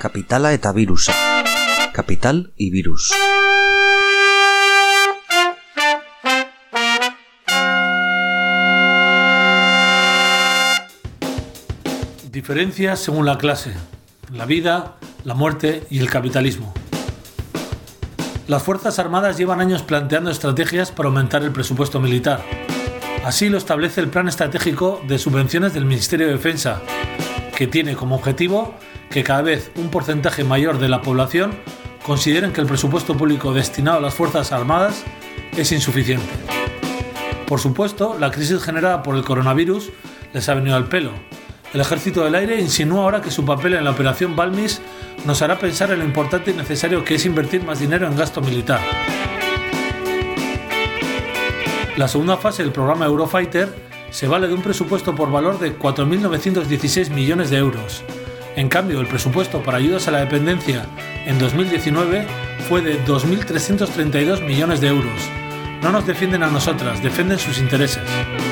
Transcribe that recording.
Kapitala eta virusa. Capital y virus. Diferencias según la clase, la vida, la muerte y el capitalismo. Las Fuerzas Armadas llevan años planteando estrategias para aumentar el presupuesto militar. Así lo establece el Plan Estratégico de Subvenciones del Ministerio de Defensa, que tiene como objetivo que cada vez un porcentaje mayor de la población consideren que el presupuesto público destinado a las Fuerzas Armadas es insuficiente. Por supuesto, la crisis generada por el coronavirus les ha venido al pelo. El Ejército del Aire insinúa ahora que su papel en la operación Balmis nos hará pensar en lo importante y necesario que es invertir más dinero en gasto militar. La segunda fase del programa Eurofighter se vale de un presupuesto por valor de 4.916 millones de euros. En cambio, el presupuesto para ayudas a la dependencia en 2019 fue de 2.332 millones de euros. No nos defienden a nosotras, defienden sus intereses.